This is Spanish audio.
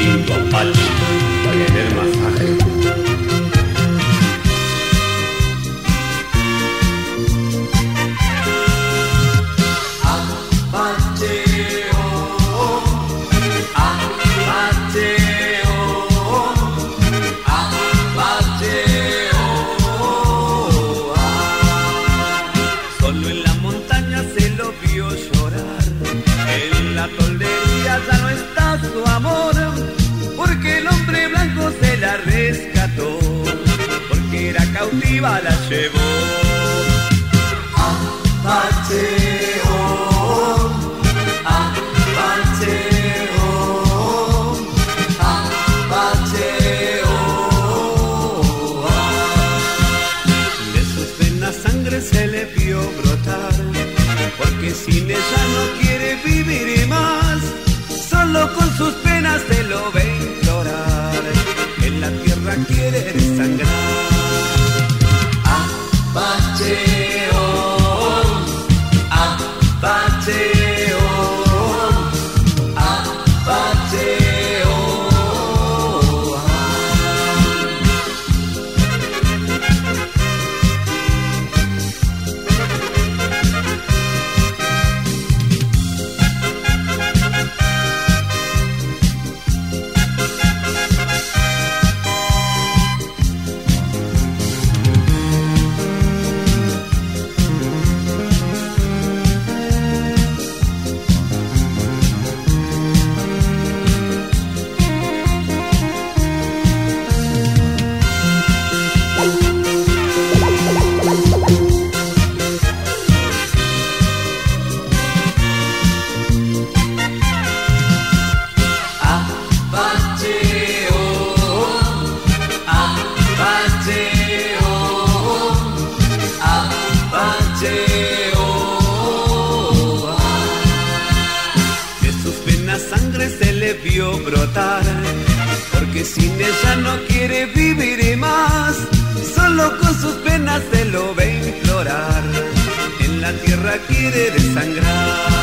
instinto apache, querer masaje. Ya no está su amor, porque el hombre blanco se la rescató, porque era cautiva la llevó. Apache, oh, Apache, oh, Apache, oh, De sus venas sangre se le vio brotar, porque sin ella no quiere vivir más. Solo con sus penas se lo ve implorar, en la tierra quiere desangrar. Apache, oh, Apache, oh, Apache, oh, vio brotar, porque sin ella no quiere vivir más. Solo con sus penas se lo ve implorar, en la tierra quiere desangrar.